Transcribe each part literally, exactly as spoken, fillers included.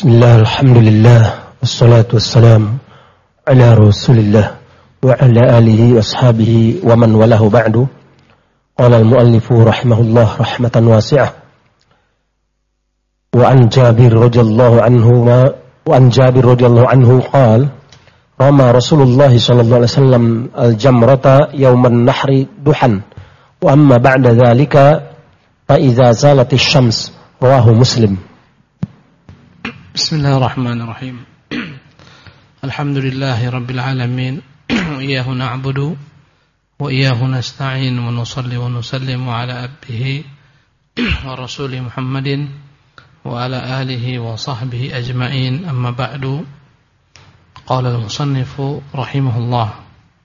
Bismillah, alhamdulillah, wassalatu wassalam ala rasulillah wa ala alihi wa ashabihi wa man walahu ba'du. Qala al-muallifu rahimahullah rahmatan wasi'ah. Wa an Jabir radhiyallahu anhu wa an Jabir radhiyallahu anhu qala rama Rasulullah sallallahu alaihi wasallam al-jamrata yawman nahri duhan wa amma ba'da dhalika fa idza zalatis syams. Rawahu Muslim. Bismillahirrahmanirrahim. Alhamdulillahi rabbil alamin. Iyyahu na'budu wa iyyahu nasta'in wa nusalli wa nusallimu ala abdihi wa rasuli Muhammadin wa ala alihi wa sahbihi ajma'in. Amma ba'du. Qala al-musannifu rahimahullah.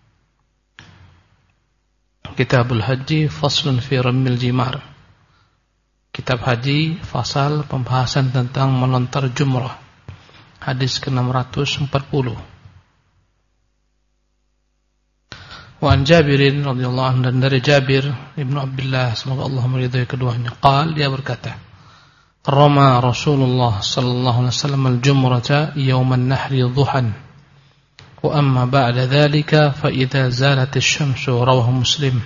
Kitabul Haji faslun fi rammil jimar. Kitab Haji, fasal pembahasan tentang melontar jumrah. Hadis ke enam ratus empat puluh. Wa an Jabirin radhiyallahu anhu, dan dari Jabir ibnu Abdullah, semoga Allah meridhai keduanya, qal, dia berkata, rama Rasulullah sallallahu alaihi wasallam al-jumrata yawman nahri dhuhan wa amma ba'da dhalika fa idza zalatis syamsu. Rawahu Muslim.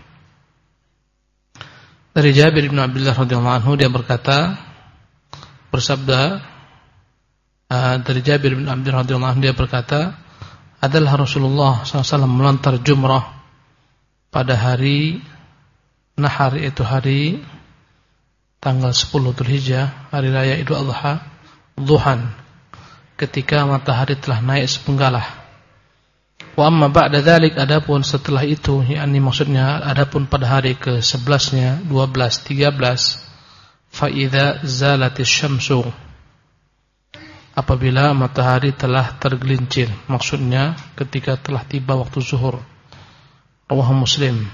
Dari Jabir bin Abdullah radhiyallahu anhu, dia berkata, bersabda, uh, dari Jabir bin Abdullah radhiyallahu anhu, dia berkata, adalah Rasulullah sallallahu alaihi wasallam melontar jumrah pada hari nahar, yaitu hari tanggal sepuluh Dzulhijjah, hari raya Idul Adha, dhuhan, ketika matahari telah naik sepenggalah. Wa amma ba'da dzalik, adapun setelah itu, yakni maksudnya adapun pada hari ke sebelas-nya, dua belas, tiga belas, fa idza zalatis syamsu, apabila matahari telah tergelincir, maksudnya ketika telah tiba waktu zuhur. Rawahu Muslim.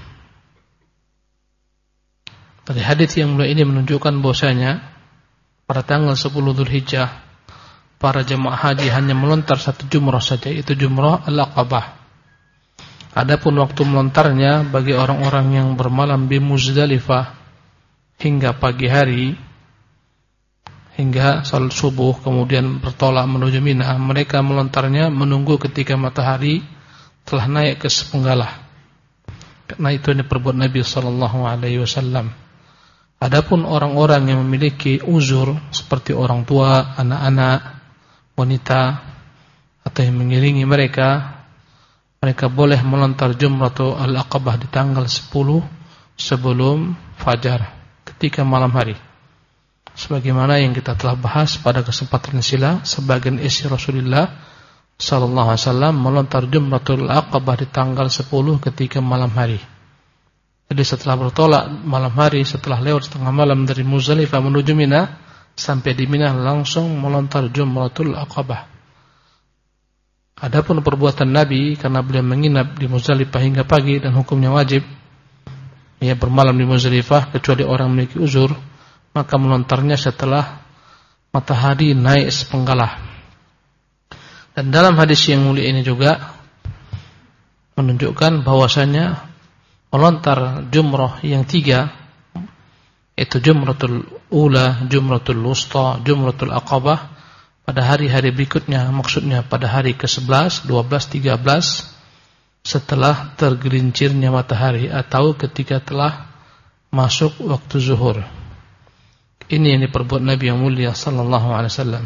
Dari hadis yang mulia ini menunjukkan bahwasanya pada tanggal sepuluh Dzulhijjah para jemaah haji hanya melontar satu jumrah saja, itu jumrah al-Aqabah. Adapun waktu melontarnya bagi orang-orang yang bermalam di Muzdalifah hingga pagi hari, hingga salat subuh kemudian bertolak menuju Mina, mereka melontarnya menunggu ketika matahari telah naik ke sepenggalah. Karena itu yang diperbuat Nabi sallallahu alaihi wasallam. Adapun orang-orang yang memiliki uzur seperti orang tua, anak-anak, wanita, atau yang mengiringi mereka, mereka boleh melontar jumratu al-Aqabah di tanggal sepuluh sebelum fajar, ketika malam hari. Sebagaimana yang kita telah bahas pada kesempatan sila, sebagian istri Rasulullah sallallahu alaihi wasallam melontar jumratul Aqabah di tanggal sepuluh ketika malam hari. Jadi setelah bertolak malam hari, setelah lewat setengah malam dari Muzdalifah menuju Mina, sampai di Mina langsung melontar jumratul Aqabah. Adapun perbuatan Nabi, karena beliau menginap di Muzdalifah hingga pagi dan hukumnya wajib, ia bermalam di Muzdalifah kecuali orang memiliki uzur, maka melontarnya setelah matahari naik sepenggalah. Dan dalam hadis yang mulia ini juga menunjukkan bahwasanya melontar jumrah yang tiga, itu jumratul ula, jumratul wusta, jumratul Aqabah, pada hari-hari berikutnya, maksudnya pada hari ke sebelas, dua belas, tiga belas, setelah tergelincirnya matahari atau ketika telah masuk waktu zuhur. Ini yang diperbuat Nabi yang mulia sallallahu alaihi wasallam.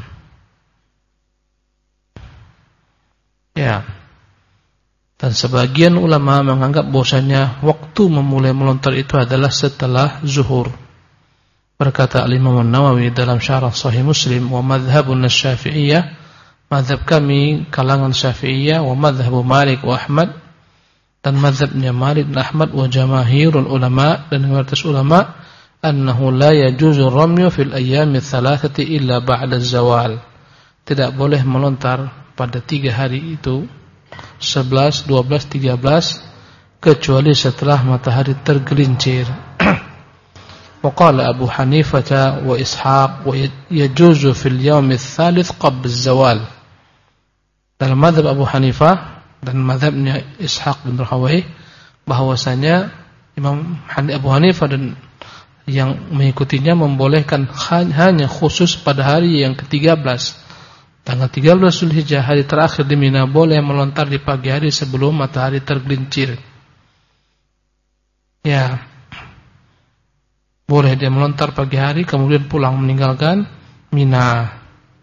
Ya. Dan sebagian ulama menganggap bahwasanya waktu memulai melontar itu adalah setelah zuhur. Berkata Al-Imam An-Nawawi dalam syarah Sahih Muslim, wa madhhabun Syafi'iyah, madhab kami kalangan Syafi'iyah, wa madhhabu Malik wa Ahmad, dan madhabnya Malik dan Ahmad, wa jamaahirul ulama, dan mayoritas ulama, annahu la yajuzu ramyu fil ayyami thalathati illa ba'da zawal. Tidak boleh melontar pada tiga hari itu, sebelas, dua belas, tiga belas, kecuali setelah matahari tergelincir. Waqala Abu Hanifah wa Ishaq wa yajuzu fil yawm ats-tsalits qabla az-zawal. Dalam mazhab Abu Hanifah dan mazhabnya Ishaq bin Rahawayh, bahwasanya Imam Abu Hanifah dan yang mengikutinya membolehkan hanya khusus pada hari yang ke tiga belas Tanggal tiga belas Zulhijjah, hari terakhir di Mina, boleh melontar di pagi hari sebelum matahari tergelincir. Ya, boleh dia melontar pagi hari kemudian pulang meninggalkan Mina.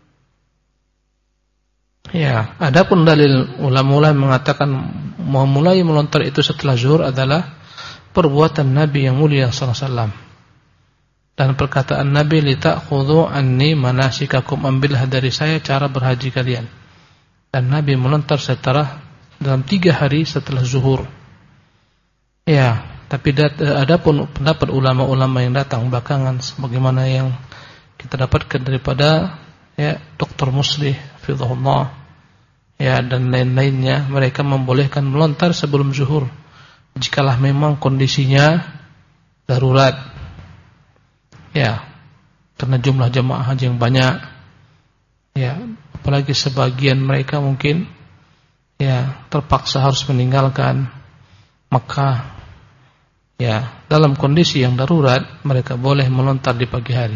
Ya, adapun dalil ulama-ulama mengatakan memulai melontar itu setelah zuhur adalah perbuatan Nabi yang mulia sallallahu alaihi wasallam. Dan perkataan Nabi, li ta'khudhu anni manasikakum, ambillah dari saya cara berhaji kalian. Dan Nabi melontar setelah dalam tiga hari setelah zuhur. Ya, tapi adapun pendapat ulama-ulama yang datang belakangan, sebagaimana yang kita dapatkan daripada ya Doktor Muslih Fidhullah, ya dan lain-lainnya, mereka membolehkan melontar sebelum zuhur jikalau memang kondisinya darurat. Ya, karena jumlah jemaah haji yang banyak. Ya, apalagi sebagian mereka mungkin ya terpaksa harus meninggalkan Makkah. Ya, dalam kondisi yang darurat mereka boleh melontar di pagi hari.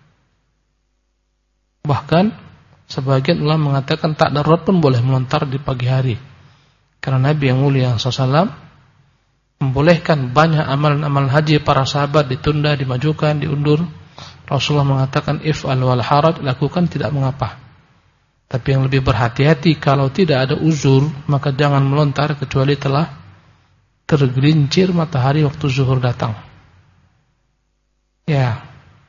Bahkan sebagian ulama mengatakan tak darurat pun boleh melontar di pagi hari. Karena Nabi yang mulia sallallahu alaihi wasallam membolehkan banyak amalan-amalan haji para sahabat ditunda, dimajukan, diundur. Rasulullah mengatakan if'al wal haraj, lakukan tidak mengapa. Tapi yang lebih berhati-hati, kalau tidak ada uzur maka jangan melontar kecuali telah tergelincir matahari waktu zuhur datang. Ya.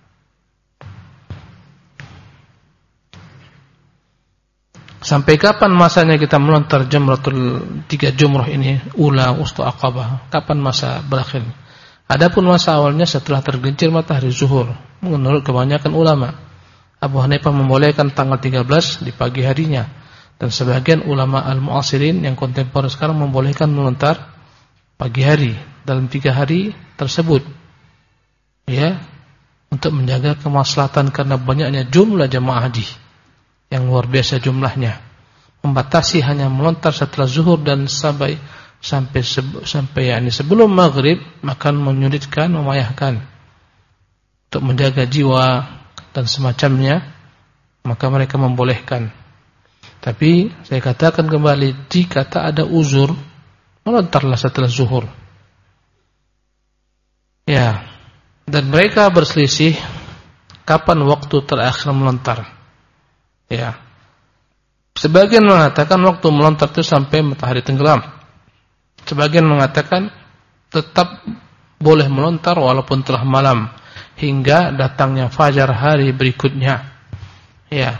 Sampai kapan masanya kita melontar jamratul tiga jumrah ini, ula, wusta, aqabah? Kapan masa berakhir? Adapun masa awalnya setelah tergelincir matahari zuhur. Menurut kebanyakan ulama, Abu Hanifah membolehkan tanggal tiga belas di pagi harinya, dan sebagian ulama al-mu'asirin yang kontemporer sekarang membolehkan melontar pagi hari dalam tiga hari tersebut. Ya, untuk menjaga kemaslahatan karena banyaknya jumlah jemaah haji yang luar biasa jumlahnya, membatasi hanya melontar setelah zuhur dan sampai sampai sampai yakni sebelum maghrib, maka menyulitkan, memayahkan. Untuk menjaga jiwa dan semacamnya, maka mereka membolehkan. Tapi saya katakan kembali, jika tak ada uzur, melontarlah setelah zuhur. Ya, dan mereka berselisih kapan waktu terakhir melontar. Ya, sebagian mengatakan waktu melontar itu sampai matahari tenggelam. Sebagian mengatakan tetap boleh melontar walaupun telah malam hingga datangnya fajar hari berikutnya. Ya,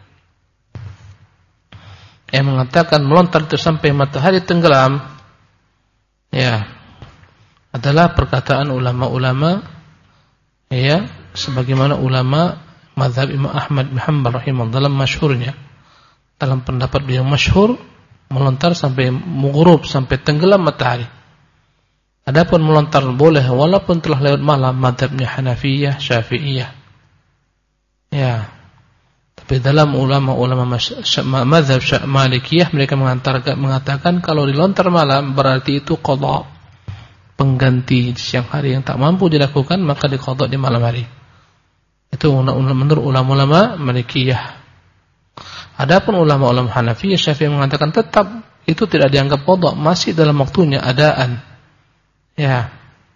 yang mengatakan melontar itu sampai matahari tenggelam, ya, adalah perkataan ulama-ulama, ya, sebagaimana ulama mazhab Imam Ahmad bin Hanbal rahimahullah dalam masyhurnya, dalam pendapat beliau masyhur, melontar sampai mughrib, sampai tenggelam matahari. Adapun melontar boleh walaupun telah lewat malam, mazhabnya Hanafiyah, Syafi'iyah. Ya. Tapi dalam ulama-ulama mazhab Malikiyah, mereka mengatakan, mengatakan kalau dilontar malam berarti itu qadha, pengganti siang hari yang tak mampu dilakukan, maka diqadha di malam hari. Itu menurut ulama-ulama Malikiyah. Adapun ulama-ulama Hanafiyah, Syafi'iyah mengatakan tetap itu tidak dianggap qadha, masih dalam waktunya, adaan. Ya.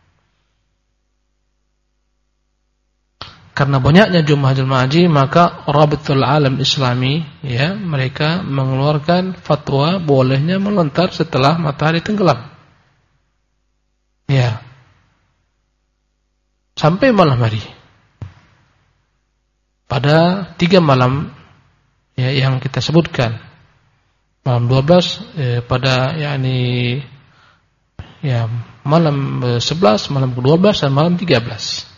Karena banyaknya jumlah jemaah haji, maka Rabitul Alam Islami, ya, mereka mengeluarkan fatwa bolehnya melontar setelah matahari tenggelam. Ya. Sampai malam hari. Pada tiga malam, ya, yang kita sebutkan, malam dua belas, eh, pada yakni ya malam sebelas, malam ke dua belas dan malam tiga belas.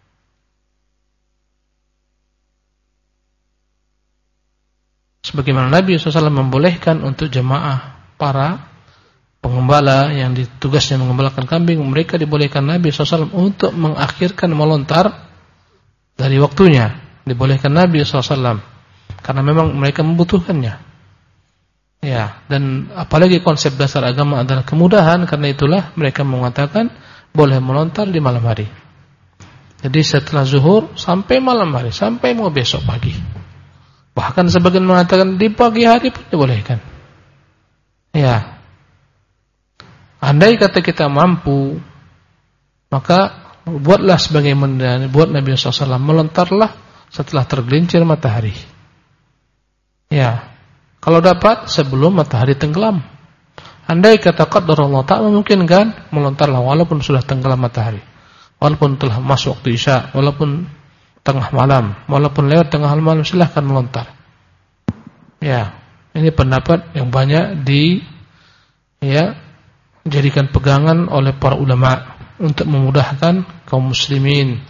Sebagaimana Nabi shallallahu alaihi wasallam membolehkan untuk jemaah para pengembala yang ditugasnya mengembalakan kambing, mereka dibolehkan Nabi shallallahu alaihi wasallam untuk mengakhirkan melontar dari waktunya. Dibolehkan Nabi shallallahu alaihi wasallam karena memang mereka membutuhkannya. Ya, dan apalagi konsep dasar agama adalah kemudahan, karena itulah mereka mengatakan boleh melontar di malam hari. Jadi setelah zuhur sampai malam hari, sampai mau besok pagi. Bahkan sebagian mengatakan di pagi hari pun dibolehkan. Ya. Andai kata kita mampu, maka buatlah sebagaimana buat Nabi shallallahu alaihi wasallam, melontarlah setelah tergelincir matahari. Ya. Kalau dapat sebelum matahari tenggelam. Andai kata qadarullah tak memungkinkan, melontarlah walaupun sudah tenggelam matahari. Walaupun telah masuk waktu Isya, walaupun tengah malam, walaupun lewat tengah malam, silahkan melontar. Ya, ini pendapat yang banyak di ya jadikan pegangan oleh para ulama untuk memudahkan kaum muslimin.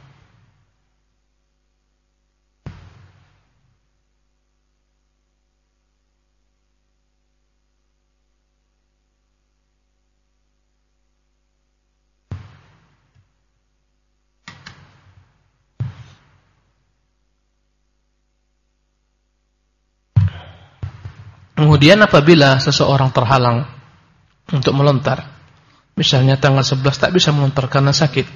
Kemudian apabila seseorang terhalang untuk melontar, misalnya tanggal sebelas tak bisa melontar karena sakit,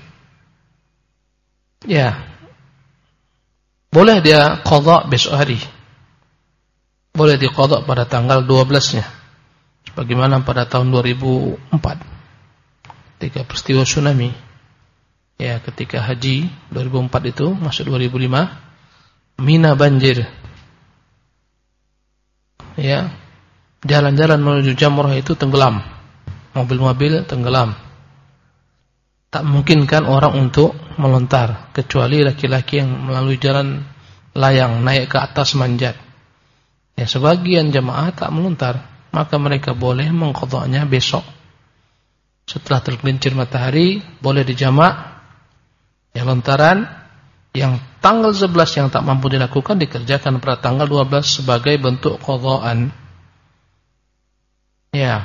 ya boleh dia qadha besok hari, boleh dia qadha pada tanggal dua belas-nya, sebagaimana pada tahun dua ribu empat ketika peristiwa tsunami, ya ketika haji dua ribu empat itu masuk dua ribu lima, Mina banjir. Ya, jalan-jalan menuju Jamrah itu tenggelam, mobil-mobil tenggelam. Tak memungkinkan orang untuk melontar kecuali laki-laki yang melalui jalan layang naik ke atas manjat. Ya, sebagian jamaah tak melontar, maka mereka boleh mengqadha'nya besok. Setelah tergelincir matahari boleh dijamak. Ya, lontaran yang tanggal sebelas yang tak mampu dilakukan dikerjakan pada tanggal dua belas sebagai bentuk qadha'an. Ya.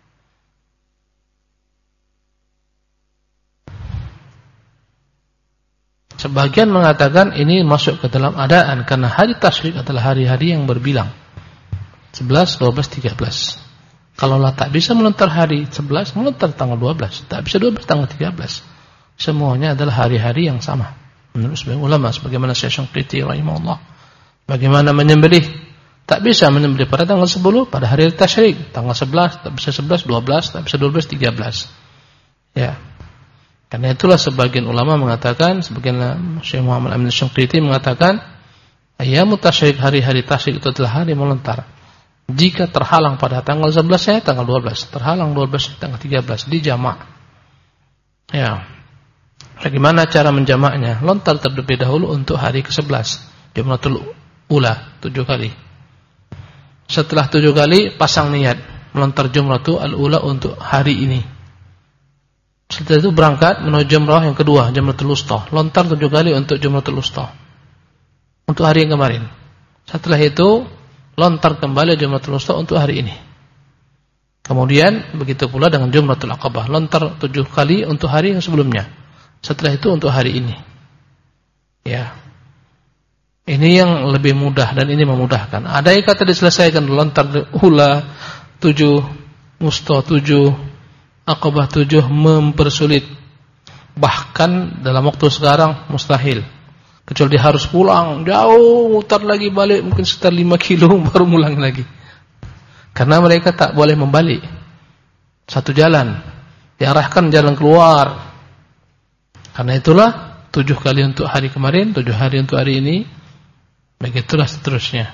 Sebagian mengatakan ini masuk ke dalam adaan karena hari tasyrik adalah hari-hari yang berbilang. sebelas, dua belas, tiga belas. Kalaulah tak bisa melontar hari sebelas, melontar tanggal dua belas. Tak bisa dua belas, tanggal tiga belas. Semuanya adalah hari-hari yang sama. Menurut sebagian ulama, sebagaimana Syekh Syangqiti rahimahullah, bagaimana menyembelih, tak bisa menyembelih pada tanggal sepuluh pada hari tasyrik, tanggal sebelas tak bisa sebelas, dua belas tak bisa dua belas, tiga belas. Ya. Karena itulah sebagian ulama mengatakan, sebagian Syekh Muhammad Amin Syangqiti mengatakan, ayyamut tasyrik, hari-hari tasyrik itu adalah hari melontar. Jika terhalang pada tanggal sebelas ya tanggal dua belas, terhalang dua belas tanggal tiga belas dijamak. Ya. Bagaimana cara menjamaknya? Lontar terlebih dahulu untuk hari ke sebelas, Jumratul Ula, tujuh kali. Setelah tujuh kali pasang niat melontar Jumratul Ula untuk hari ini. Setelah itu berangkat menuju Jumrah yang kedua, Jumratul Wusta. Lontar tujuh kali untuk Jumratul Wusta, untuk hari yang kemarin. Setelah itu lontar kembali Jumratul Wusta untuk hari ini. Kemudian begitu pula dengan Jumratul Aqabah, lontar tujuh kali untuk hari yang sebelumnya. Setelah itu untuk hari ini. Ya. Ini yang lebih mudah dan ini memudahkan. Ada yang kata diselesaikan lontar ula tujuh, wusta tujuh, aqabah tujuh mempersulit. Bahkan dalam waktu sekarang mustahil. Kecuali dia harus pulang jauh, mutar lagi balik mungkin sekitar lima kilo baru pulang lagi. Karena mereka tak boleh membalik. Satu jalan, diarahkan jalan keluar. Karena itulah tujuh kali untuk hari kemarin, tujuh hari untuk hari ini, begitulah seterusnya.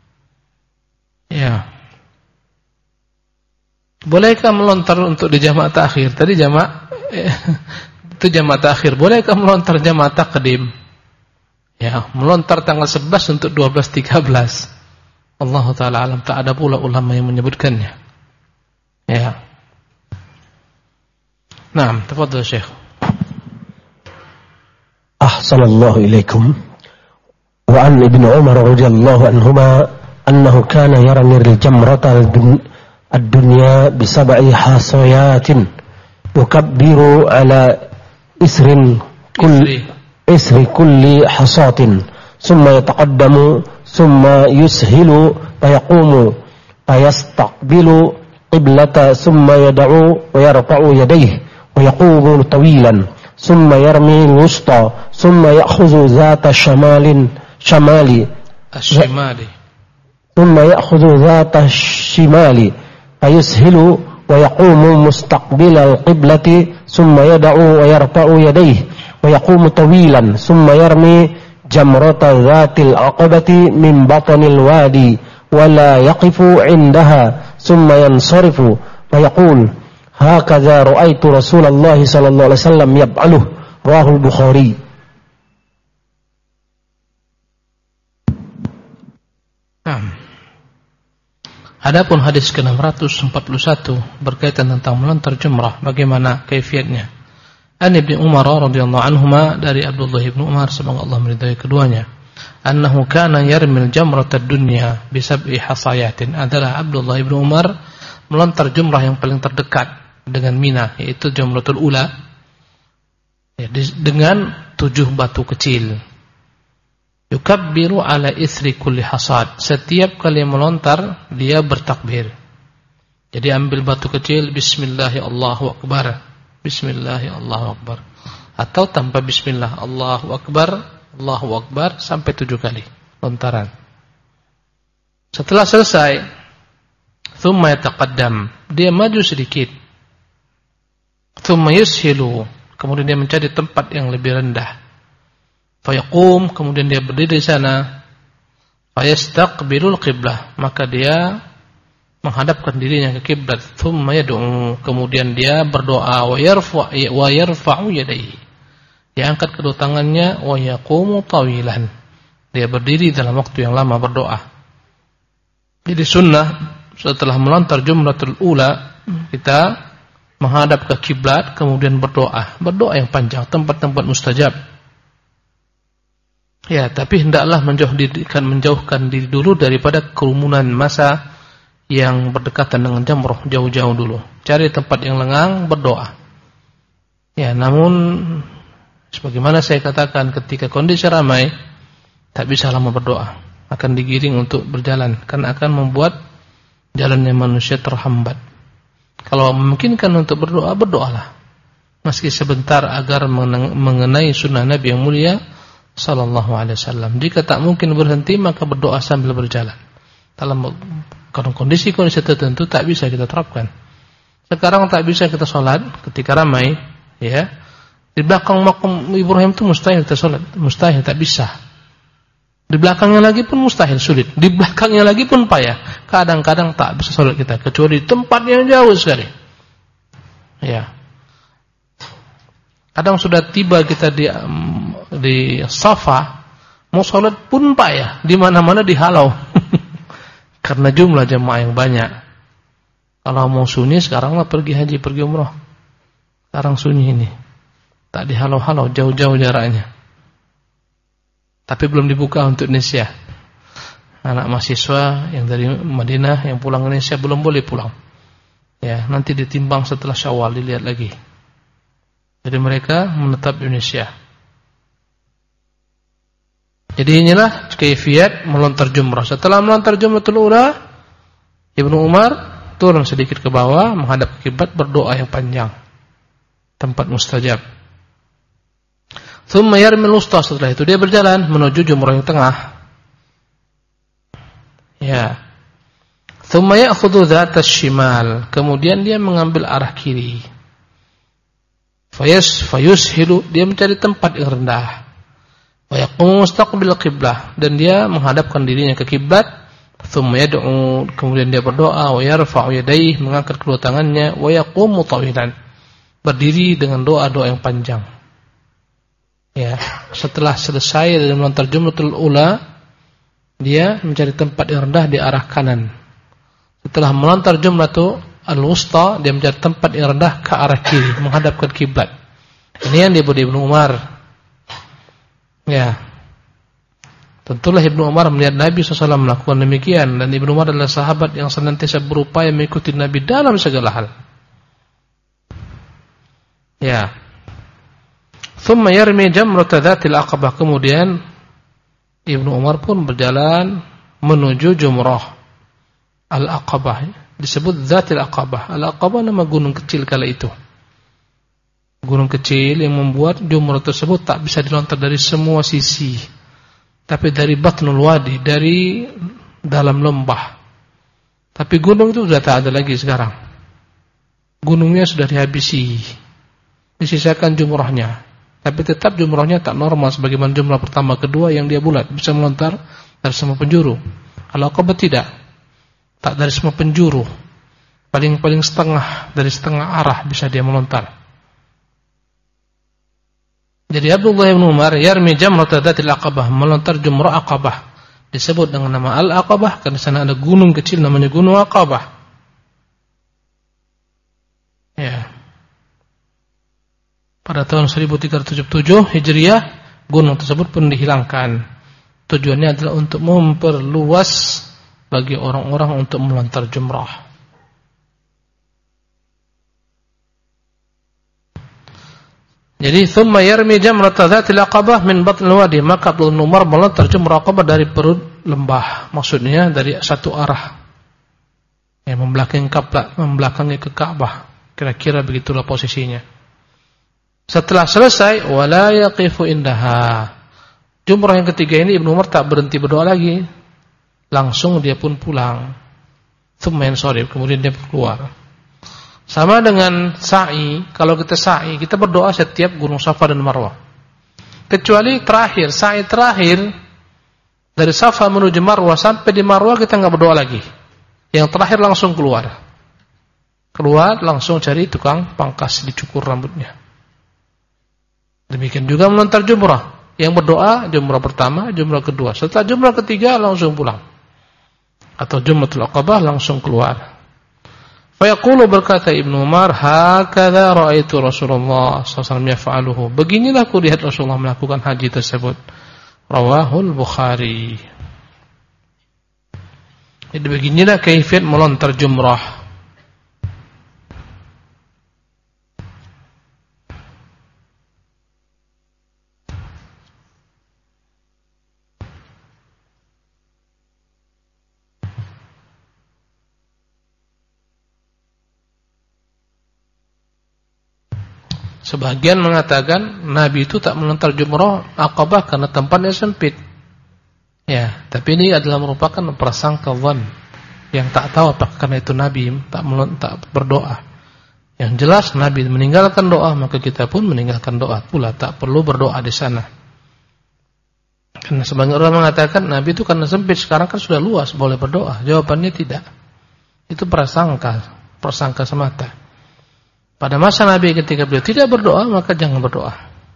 Ya. Bolehkah melontar untuk di jamak takhir? Tadi jamak eh, itu jamak takhir. Bolehkah melontar jamak taqdim? Ya, melontar tanggal sebelas untuk dua belas, tiga belas. Allah Ta'ala alam, tak ada pula ulama yang menyebutkannya. Ya. Naam, tafadhal Syekh. Ahsanallahu ilaikum. Wa an Ibnu Umar radhiyallahu anhuma annahu kana yarmi al-jamrata ad-dunya bi sab'i hasayatin yukabbiru ala isrin kulli isri kulli hasatin thumma yataqaddamu thumma yushilu fayaqumu fayastaqbilu qiblata thumma yad'u wa yarfa'u yadayhi wa yaqumu tawilan ثم يرمي الوسطى ثم يأخذ ذات شمال شمال الشمال ثم يأخذ ذات الشمال فيسهل ويقوم مستقبل القبلة ثم يدعو ويرفع يديه ويقوم طويلا ثم يرمي جمرة ذات العقبة من بطن الوادي ولا يقف عندها ثم ينصرف ويقول هكذا رأيت رسول الله صلى الله عليه وسلم يفعله رواه البخاري. Adapun hadis ke enam ratus empat puluh satu berkaitan tentang melontar jumrah, bagaimana kaifiatnya? An Ibnu Umar radhiyallahu anhuma, dari Abdullah bin Umar semoga Allah meridai keduanya, annahu kana yarmil jamratad dunya bi sab'i hasayatin. Adalah Abdullah bin Umar melontar jumrah yang paling terdekat dengan Mina, yaitu Jamratul Ula, ya, dengan tujuh batu kecil. Yukabbiru ala ithri kulli hasad. Setiap kali melontar dia bertakbir. Jadi ambil batu kecil, bismillahi Allahu akbar, bismillahi Allahu akbar, atau tanpa bismillah, Allahu akbar, Allahu akbar, sampai tujuh kali lontaran. Setelah selesai, thumma yataqaddam, dia maju sedikit. Thumma yushilu, kemudian dia mencari tempat yang lebih rendah. Fayaqum, kemudian dia berdiri di sana. Fayastaqbilul qiblah, maka dia menghadapkan dirinya ke kiblat. Thumma yad'u, kemudian dia berdoa. Wa yarfa' wa yarfa'u yadayhi, dia angkat kedua tangannya. Wa yaqumu tawilan, dia berdiri dalam waktu yang lama berdoa. Jadi sunnah setelah melontar jumratul ula, kita menghadap ke kiblat kemudian berdoa, berdoa yang panjang, tempat-tempat mustajab. Ya, tapi hendaklah menjauhkan menjauhkan diri dulu daripada kerumunan massa yang berdekatan dengan jamrah, jauh-jauh dulu. Cari tempat yang lengang, berdoa. Ya, namun sebagaimana saya katakan, ketika kondisi ramai tak bisa lama berdoa, akan digiring untuk berjalan, karena akan membuat jalannya manusia terhambat. Kalau memungkinkan untuk berdoa, berdoalah meski sebentar, agar mengenai sunnah Nabi yang mulia sallallahu alaihi wasallam. Jika tak mungkin berhenti, maka berdoa sambil berjalan. Dalam kondisi-kondisi tertentu tak bisa kita terapkan. Sekarang tak bisa kita sholat ketika ramai, ya. Di belakang makam Ibrahim itu mustahil kita sholat, mustahil, tak bisa. Di belakangnya lagi pun mustahil, sulit. Di belakangnya lagi pun payah. Kadang-kadang tak bisa sholat kita, kecuali di tempat yang jauh sekali. Ya. Kadang sudah tiba kita di di Safa, mau sholat pun payah, di mana-mana dihalau. Karena jumlah jemaah yang banyak. Kalau mau sunyi sekarang lah pergi haji, pergi umrah. Sekarang sunyi ini, tak dihalau-halau, jauh-jauh jaraknya. Tapi belum dibuka untuk Indonesia. Anak mahasiswa yang dari Madinah yang pulang ke Indonesia belum boleh pulang. Ya, nanti ditimbang setelah Syawal, dilihat lagi. Jadi mereka menetap di Indonesia. Jadi inilah kaifiat melontar jumrah. Setelah melontar jumratul ula, Ibnu Umar turun sedikit ke bawah, menghadap ke kiblat, berdoa yang panjang, tempat mustajab. Thumma yarmil wusta, setelah itu dia berjalan menuju jumrah yang tengah. Ya. Thumma ya'khudhu dzatas shimal, kemudian dia mengambil arah kiri. Fayas fayushilu, dia mencari tempat yang rendah. Wa yaqumu mustaqbil qiblah, dan dia menghadapkan dirinya ke kiblat. Thumma yad'u, kemudian dia berdoa. Wa yarfa'u yadayhi, mengangkat kedua tangannya. Wa yaqumu tawilan, berdiri dengan doa-doa yang panjang. Ya, setelah selesai dari melontar jumratul ula, dia mencari tempat yang rendah di arah kanan. Setelah melontar jumratul al-wusta, dia mencari tempat yang rendah ke arah kiri, menghadapkan kiblat. Ini yang dibuat Ibnu Umar. Ya, tentulah Ibnu Umar melihat Nabi shallallahu alaihi wasallam melakukan demikian, dan Ibnu Umar adalah sahabat yang senantiasa berupaya mengikuti Nabi dalam segala hal. Ya. Thumma yarmi jamrata dzatil aqabah, kemudian Ibnu Umar pun berjalan menuju jumrah al-aqabah. Disebut dzatil aqabah. Al-aqabah nama gunung kecil kala itu. Gunung kecil yang membuat jumrah tersebut tak bisa dilontar dari semua sisi. tapi dari batnul wadi, dari dalam lembah. Tapi gunung itu sudah tak ada lagi sekarang. Gunungnya sudah dihabisi, disisakan jumrahnya. Tapi tetap jumrahnya tak normal sebagaimana jumrah pertama, kedua yang dia bulat, bisa melontar dari semua penjuru. Kalau Aqabah tidak, tak dari semua penjuru, paling-paling setengah dari setengah arah bisa dia melontar. Jadi Abdullah bin Umar yarmi jamratatil Aqabah, melontar jumrah Aqabah. Disebut dengan nama Al-Aqabah karena di sana ada gunung kecil namanya Gunung Aqabah. Ya. Pada tahun seribu tiga ratus tujuh puluh tujuh Hijriah, gunung tersebut pun dihilangkan. Tujuannya adalah untuk memperluas bagi orang-orang untuk melontar jumrah. Jadi thumma yarmi jamrata dzatil aqabah min batnil wadi, maka Abdullah bin Umar melontar jumrah Aqabah dari perut lembah, maksudnya dari satu arah. Yang membelakangi Ka'bah, membelakangi ke Ka'bah. Kira-kira begitulah posisinya. Setelah selesai wala yaqifu indaha. Jumrah yang ketiga ini Ibnu Umar tak berhenti berdoa lagi. Langsung dia pun pulang. Thumma yansarif, kemudian dia keluar. Sama dengan sa'i, kalau kita sa'i, kita berdoa setiap gunung Safa dan Marwah. Kecuali terakhir, sa'i terakhir dari Safa menuju Marwah sampai di Marwah kita enggak berdoa lagi. Yang terakhir langsung keluar. Keluar langsung cari tukang pangkas, dicukur rambutnya. Demikian juga melontar jumrah. Yang berdoa jumrah pertama, jumrah kedua. Setelah jumrah ketiga langsung pulang. Atau Jumratul Aqabah langsung keluar. Fayaqulu, berkata Ibnu Umar, hakadha ra'aitu Rasulullah sallallahu alaihi wasallam yaf'aluhu. Beginilah aku lihat Rasulullah melakukan haji tersebut. Rawahul Bukhari. Jadi beginilah kaifiyat melontar jumrah. Sebagian mengatakan Nabi itu tak melontar jumrah Aqabah karena tempatnya sempit. Ya, tapi ini adalah merupakan prasangka dzan yang tak tahu apakah karena itu Nabi tak melontar berdoa. Yang jelas Nabi meninggalkan doa, maka kita pun meninggalkan doa pula, tak perlu berdoa di sana. Karena sebagian orang mengatakan Nabi itu karena sempit, sekarang kan sudah luas, boleh berdoa. Jawabannya tidak. Itu prasangka, prasangka semata. Pada masa Nabi ketika beliau tidak berdoa, maka jangan berdoa.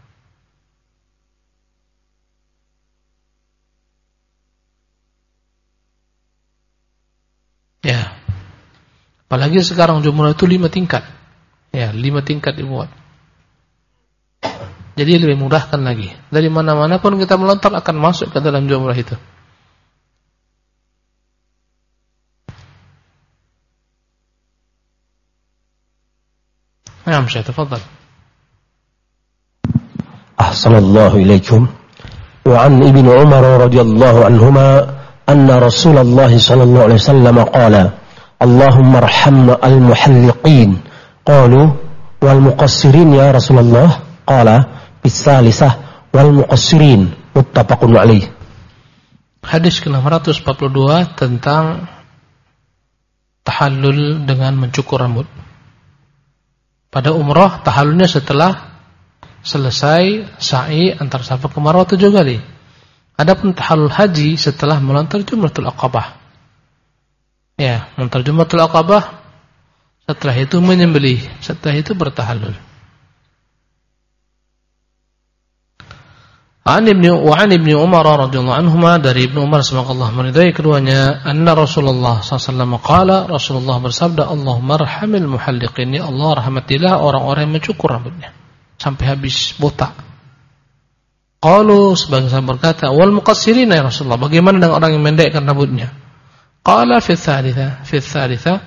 Ya. Apalagi sekarang jumrah itu lima tingkat. Ya, lima tingkat dibuat. Jadi lebih mudahkan lagi. Dari mana-mana pun kita melontar akan masuk ke dalam jumrah itu. نعم شيخ تفضل. أحسن الله إليكم. وعن ابن عمر رضي الله عنهما أن رسول الله صلى الله عليه وسلم قال اللهم ارحم المحلقين قالوا والمقصرين يا رسول الله قال بالثالثة والمقصرين متفق عليه. Hadis ke enam ratus empat puluh dua tentang tahallul dengan mencukur rambut. Pada umrah tahallulnya setelah selesai sa'i antar Safa ke Marwah tujuh kali. Adapun tahallul haji setelah melontar Jumratul Aqabah. Ya, melontar Jumratul Aqabah, setelah itu menyembelih, setelah itu bertahallul. An ibni wa an ibni Umar radhiyallahu anhuma, dari Ibnu Umar semoga Allah meridai keduanya, anna Rasulullah sallallahu alaihi wasallam qala, Rasulullah bersabda, Allahumma arhamil muhalliqin, ya Allah rahmatilah orang-orang yang mencukur rambutnya sampai habis botak. Qalu, sebagian sahabat berkata, wal muqassirin ya Rasulullah, bagaimana dengan orang yang mendekkan rambutnya? Qala fi tsalitsa fi tsalitsa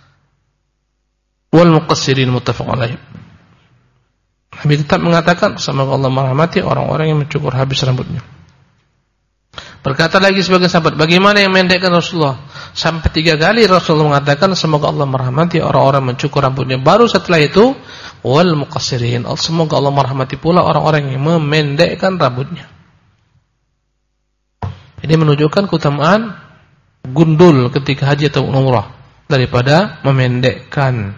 wal muqassirin muttafaq alaih. Nabi tetap mengatakan semoga Allah merahmati orang-orang yang mencukur habis rambutnya. Berkata lagi sebagian sahabat, bagaimana yang mendekkan Rasulullah? Sampai tiga kali Rasulullah mengatakan semoga Allah merahmati orang-orang yang mencukur rambutnya. Baru setelah itu wal muqassirin, semoga Allah merahmati pula orang-orang yang memendekkan rambutnya. Ini menunjukkan keutamaan gundul ketika haji atau umrah daripada memendekkan.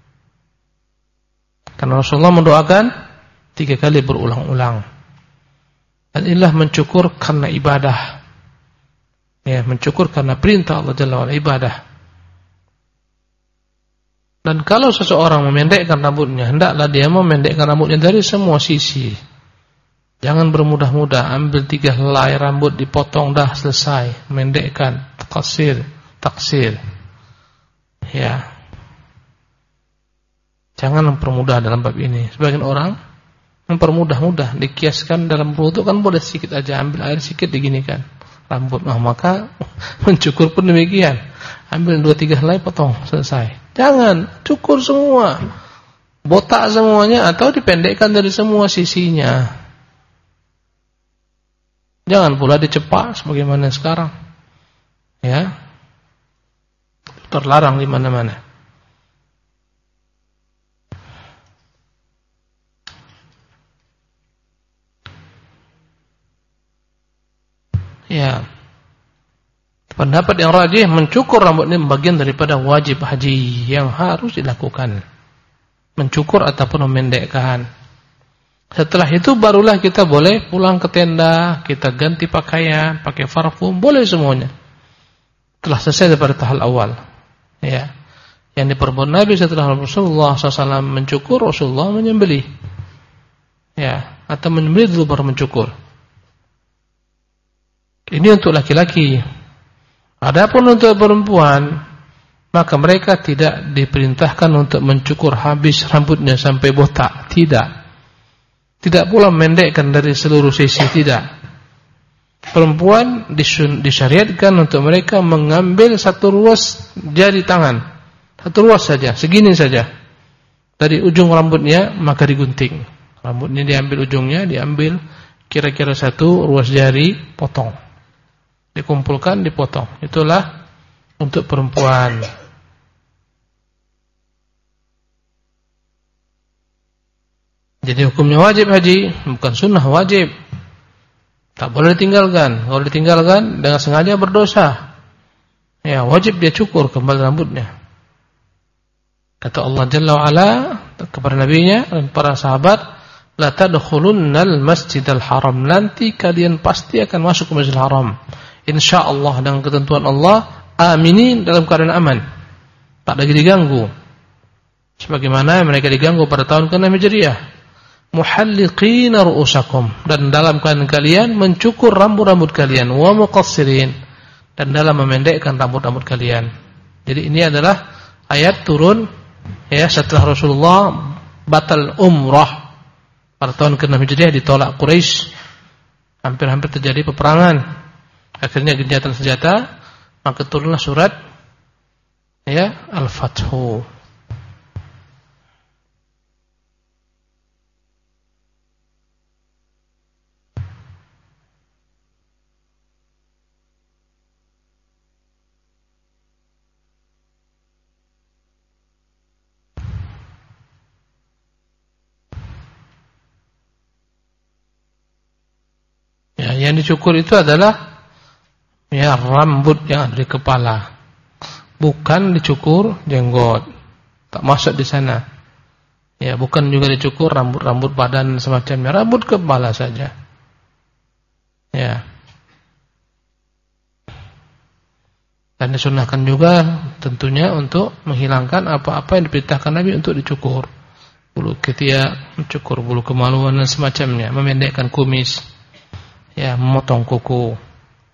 Karena Rasulullah mendoakan tiga kali berulang-ulang. Dan inilah mencukur karena ibadah. Ya, mencukur karena perintah Allah Jalla wa'ala, ibadah. Dan kalau seseorang memendekkan rambutnya, hendaklah dia memendekkan rambutnya dari semua sisi. Jangan bermudah-mudah, ambil tiga helai rambut dipotong dah selesai, mendekkan, taksir, taksir. Ya. Jangan mempermudah dalam bab ini. Sebagian orang mempermudah-mudah, dikiaskan dalam berwudu kan boleh sedikit aja, ambil air sedikit diginikan rambut. Nah, maka mencukur pun demikian. Ambil dua tiga helai potong, selesai. Jangan, cukur semua. Botak semuanya atau dipendekkan dari semua sisinya. Jangan pula dicepak sebagaimana sekarang. Ya. Terlarang di mana-mana. Ya. Pendapat yang rajih, mencukur rambut ini bagian daripada wajib haji yang harus dilakukan. Mencukur ataupun memendekkan. Setelah itu barulah kita boleh pulang ke tenda, kita ganti pakaian, pakai parfum, boleh semuanya. Telah selesai daripada tahap awal. Ya. Yang diperbuat Nabi setelah Rasulullah shallallahu alaihi wasallam mencukur, Rasulullah menyembelih. Ya, atau menyembelih dulu baru mencukur. Ini untuk laki-laki. Adapun untuk perempuan, maka mereka tidak diperintahkan untuk mencukur habis rambutnya sampai botak. Tidak. Tidak pula memendekkan dari seluruh sisi. Tidak. Perempuan disyariatkan untuk mereka mengambil satu ruas jari tangan. Satu ruas saja, segini saja. Dari ujung rambutnya maka digunting. Rambutnya diambil ujungnya, diambil kira-kira satu ruas jari, potong. Dikumpulkan, dipotong. Itulah untuk perempuan. Jadi hukumnya wajib haji, bukan sunnah, wajib. Tak boleh ditinggalkan. Kalau ditinggalkan dengan sengaja berdosa. Ya, wajib dia cukur kembali rambutnya. Kata Allah Jalla wa'ala kepada nabinya dan para sahabat, la tadkhulunnal masjidal haram. Nanti kalian pasti akan masuk ke Masjidil Haram. InsyaAllah dengan ketentuan Allah, aminin, dalam keadaan aman, tak lagi diganggu. Sebagaimana mereka diganggu pada tahun keenam Hijriah. Muhalliqina ru'usakum, dan dalam keadaan kalian mencukur rambut-rambut kalian, wa muqassirin, dan dalam memendekkan rambut-rambut kalian. Jadi ini adalah ayat turun ya setelah Rasulullah batal umrah pada tahun keenam Hijriah, ditolak Quraisy. Hampir-hampir terjadi peperangan. Akhirnya gencatan senjata, maka turunlah surat ya Al-Fathu. Ya, yang dicukur itu adalah ya rambut yang ada di kepala, bukan dicukur jenggot, tak masuk di sana. Ya, bukan juga dicukur rambut-rambut badan semacamnya, rambut kepala saja. Ya. Dan disunahkan juga tentunya untuk menghilangkan apa-apa yang diperintahkan Nabi untuk dicukur. Bulu ketiak, mencukur bulu kemaluan dan semacamnya, memendekkan kumis, ya, memotong kuku.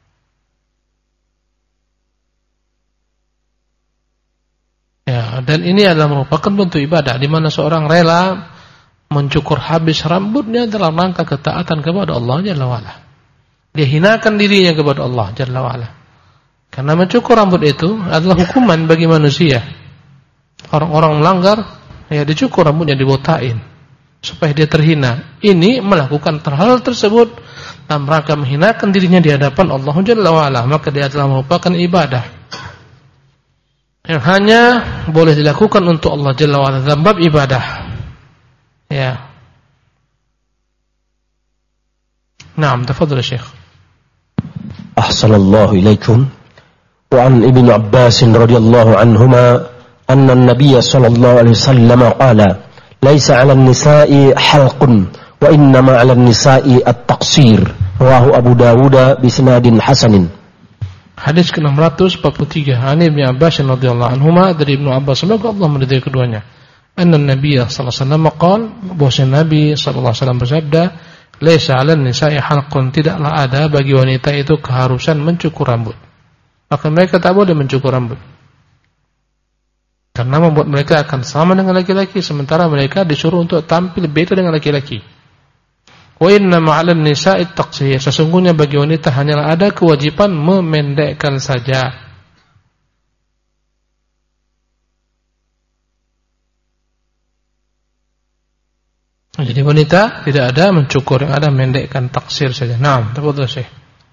Ya, dan ini adalah merupakan bentuk ibadah di mana seorang rela mencukur habis rambutnya dalam rangka ketaatan kepada Allah Jalla wa'ala. Dia hinakan dirinya kepada Allah Jalla wa'ala. Karena mencukur rambut itu adalah hukuman bagi manusia. Orang-orang melanggar, ya dicukur rambutnya, dibotain supaya dia terhina. Ini melakukan hal tersebut dalam rangka menghinakan dirinya di hadapan Allah Jalla wa'ala, maka dia telah merupakan ibadah yang hanya boleh dilakukan untuk Allah Jalla wa'ala dalam bab ibadah. Ya. Naam, tafadhal Syekh. Ahsanallahu ilaikum. Wa an Ibnu Abbas radhiyallahu anhuma anna an-nabiy sallallahu alaihi wasallam qala laisa 'alan nisa'i halqun wa innama 'alan nisa'i at-taqsir. Rawahu Abu Dawud bi sanadin hasanin. Hadis ke enam ratus empat puluh tiga Ani Ibnu Abbas radhiyallahu anhuma, dari Ibnu Abbas semoga Allah meridai keduanya. Anna an-nabiy sallallahu alaihi wasallam qala, bahwa Nabi sallallahu alaihi wasallam bersabda, laisa 'alan nisa'i halqun, tidaklah ada bagi wanita itu keharusan mencukur rambut. Maka mereka tak boleh mencukur rambut, karena membuat mereka akan sama dengan laki-laki, sementara mereka disuruh untuk tampil beda dengan laki-laki. Wa inna ma'alan nisa'i taqsir, sesungguhnya bagi wanita hanyalah ada kewajiban memendekkan saja. Jadi wanita tidak ada mencukur, yang ada mendekkan, taksir saja. Naam, tafadhal Syekh.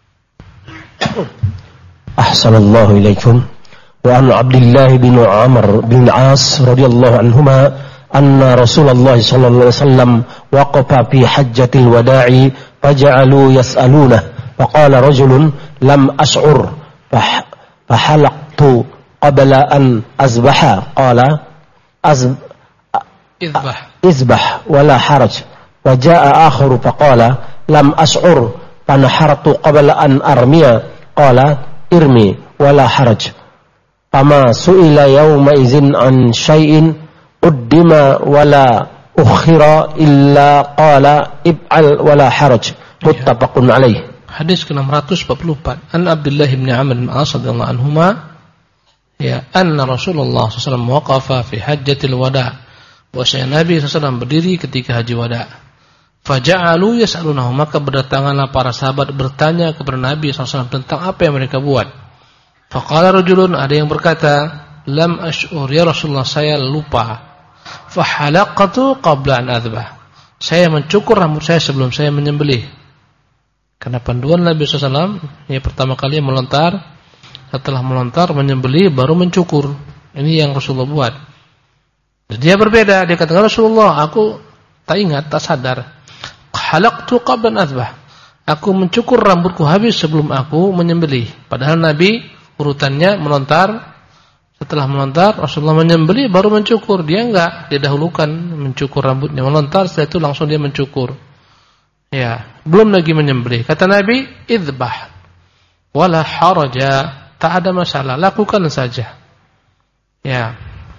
Ahsanallahu ilaikum. Wa an Abdullah bin Amr bin As radhiyallahu anhuma anna Rasulullah sallallahu alaihi wasallam waqafa fi hajjatil wada'i faja'alu yas'alunah wa qala rajulun lam ash'ur fahalaqtu qabla an azbaha qala az izbah izbah wala haraj wa jaa akharu faqala lam ash'ur fanahartu qabla an armiya qala irmi wala haraj fama su'ila yawma idzin an syai'in uddima wala ukhira illa qala ib'al wala haraj muttafaqun alaih. Hadis ke enam ratus empat puluh empat An Abdullah bin Amr bin As radhiyallahu anhuma, ya, anna Rasulullah sallallahu alaihi wasallam waqafa fi hajjatil wada', bahwasanya Nabi sallallahu alaihi wasallam berdiri ketika haji wada'. Faja'alu yas'alunahu, maka berdatanganlah para sahabat bertanya kepada Nabi sallallahu alaihi wasallam tentang apa yang mereka buat. Faqala rajulun, ada yang berkata, lam ash'ur ya Rasulullah, saya lupa. Fahalaqtu qabla an adbah, saya mencukur rambut saya sebelum saya menyembelih. Karena panduan Nabi sallallahu alaihi wasallam, ya, pertama kali melontar, setelah melontar menyembelih baru mencukur. Ini yang Rasulullah buat. Dia berbeda, dia kata, Rasulullah, aku tak ingat, tak sadar. Halaqtu qabla an adbah, aku mencukur rambutku habis sebelum aku menyembelih. Padahal Nabi urutannya melontar, setelah melontar Rasulullah menyembelih baru mencukur. Dia enggak, dia dahulukan mencukur rambutnya, melontar, setelah itu langsung dia mencukur. Ya, belum lagi menyembelih. Kata Nabi, idbah wala haraja, tak ada masalah, lakukan saja. Ya,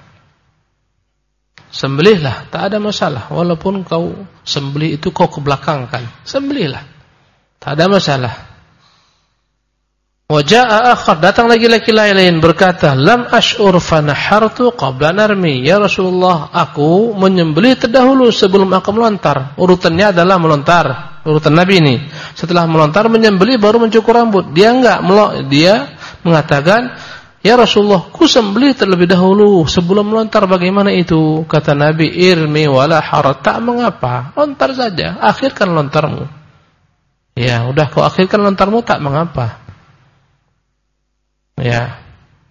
sembelihlah, tak ada masalah. Walaupun kau sembelih itu kau kebelakangkan, sembelihlah, tak ada masalah. Waja'a akhar, datang lagi laki lain berkata, lam ash'ur fanahartu qabla narmi. Ya Rasulullah, aku menyembelih terdahulu sebelum aku melontar. Urutannya adalah melontar, urutan Nabi ini. Setelah melontar menyembelih baru mencukur rambut. Dia enggak, dia mengatakan, ya Rasulullah, ku sembelih terlebih dahulu sebelum melontar. Bagaimana itu? Kata Nabi, irmi wala harat, tak mengapa, lontar saja, akhirkan lontarmu. Ya, udah kau akhirkan lontarmu, tak mengapa. Ya.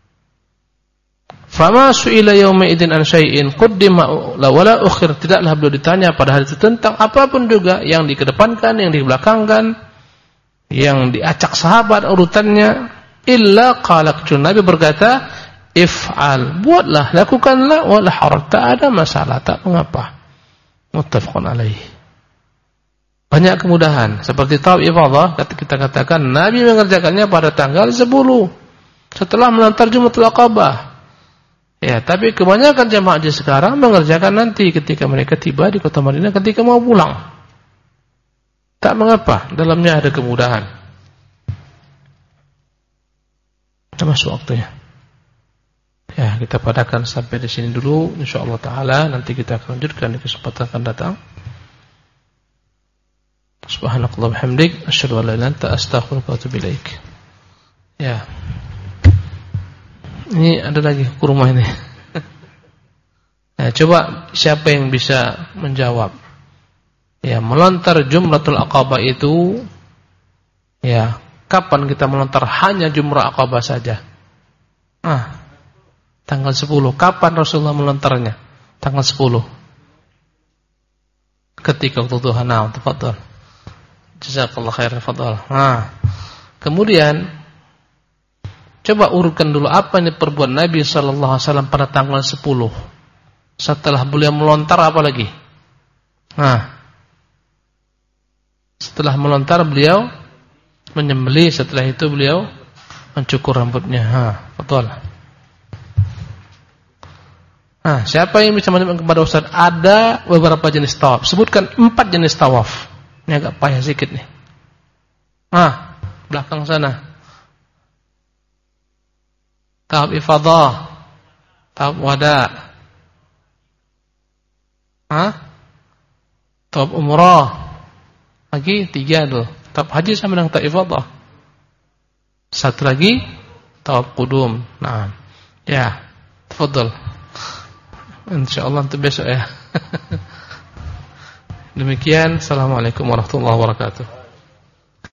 Fama su'ila yawma idzin an syai'in qaddima wala ukhir, tidaklah beliau ditanya pada hari itu tentang apapun juga, yang dikedepankan, yang dibelakangkan, yang diacak sahabat urutannya, illa qala, Nabi berkata, if'al, buatlah, lakukanlah, wala haraj, tak ada masalah, tak mengapa. Muttafaqun alaih. Banyak kemudahan, seperti tawaf ifadah, kita katakan Nabi mengerjakannya pada tanggal sepuluh setelah melontar Jumratul Aqabah. Ya, tapi kebanyakan jemaah haji sekarang mengerjakan nanti ketika mereka tiba di kota Madinah, ketika mau pulang. Tak mengapa, dalamnya ada kemudahan. Kita masuk waktunya. Ya, kita padakan sampai di sini dulu. Insyaallah taala nanti kita akan lanjutkan di kesempatan akan datang. Subhanakallah bihamdik, asyhadu an la ilaha illa anta, astaghfiruka wa atubu ilaik. Ya. Ini ada lagi ke rumah ini. Nah, coba siapa yang bisa menjawab? Ya, melontar Jumratul Aqabah itu, ya, kapan kita melontar hanya Jumrah Aqabah saja? Ah, tanggal sepuluh. Kapan Rasulullah melontarnya? Tanggal sepuluh. Ketika waktu duha. Nah, tafadhal. Jazakallahu khairan, tafadhal. Nah, Kemudian coba urutkan dulu apa yang diperbuat Nabi sallallahu alaihi wasallam pada tanggal sepuluh. Setelah beliau melontar apa lagi? Nah, setelah melontar beliau menyembelih, setelah itu beliau mencukur rambutnya. Ha, betul. Nah, siapa yang bisa menunjukkan kepada Ustaz ada beberapa jenis tawaf? Sebutkan empat jenis tawaf. Ini agak payah sedikit nih. Ah, belakang sana. Tawaf ifadah, tawaf wada. Ah? Tawaf umrah. Lagi tiga tuh. Tawaf haji sama dengan tawaf ifadah. Satu lagi tawaf qudum. Nah, ya, tafadhal. Insyaallah untuk besok ya. Demikian, assalamualaikum warahmatullahi wabarakatuh.